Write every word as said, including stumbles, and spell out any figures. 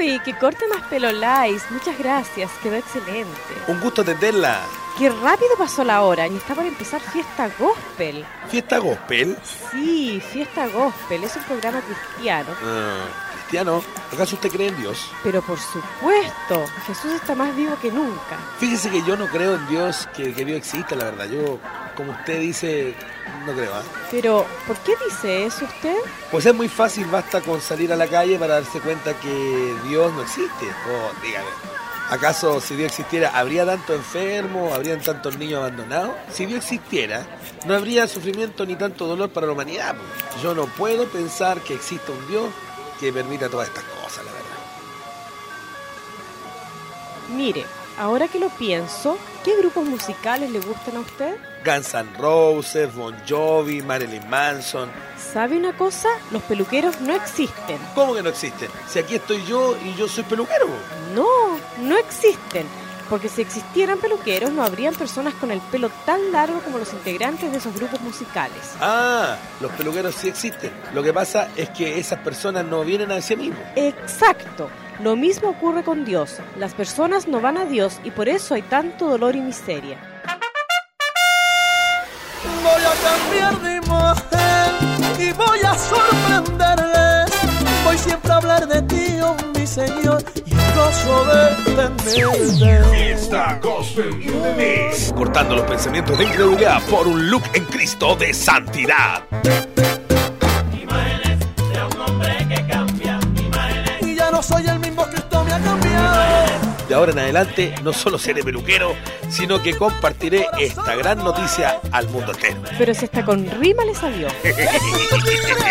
Uy, qué corte más pelo Lais. Muchas gracias, quedó excelente. Un gusto atenderla. Qué rápido pasó la hora y está por empezar Fiesta Gospel. ¿Fiesta Gospel? Sí, Fiesta Gospel, es un programa cristiano. Ah, ¿cristiano? ¿Acaso usted cree en Dios? Pero por supuesto, Jesús está más vivo que nunca. Fíjese que yo no creo en Dios, que, que Dios exista, la verdad. Yo, como usted dice, no creo, ¿eh? Pero, ¿por qué dice eso usted? Pues es muy fácil, basta con salir a la calle para darse cuenta que Dios no existe. Oh, dígame, ¿acaso si Dios existiera, habría tanto enfermo, habrían tantos niños abandonados? Si Dios existiera, no habría sufrimiento ni tanto dolor para la humanidad. Yo no puedo pensar que exista un Dios que permita todas estas cosas, la verdad. Mire, ahora que lo pienso, ¿qué grupos musicales le gustan a usted? Guns N' Roses, Bon Jovi, Marilyn Manson. ¿Sabe una cosa? Los peluqueros no existen. ¿Cómo que no existen? Si aquí estoy yo y yo soy peluquero. No, no existen. Porque si existieran peluqueros, no habrían personas con el pelo tan largo como los integrantes de esos grupos musicales. Ah, los peluqueros sí existen. Lo que pasa es que esas personas no vienen a sí mismos. Exacto. Lo mismo ocurre con Dios. Las personas no van a Dios y por eso hay tanto dolor y miseria. Voy a cambiar de imagen y voy a sorprenderles. Voy siempre a hablar de ti, oh mi Señor, y el gozo de tenerte. Fiesta Gospel in the Mix. Cortando los pensamientos de incredulidad por un look en Cristo de santidad. Imágenes de un hombre que cambia. Imágenes. Y ya no soy el mismo, Cristo me ha cambiado. De ahora en adelante no solo seré peluquero, sino que compartiré esta gran noticia al mundo entero. Pero si hasta con rima le salió.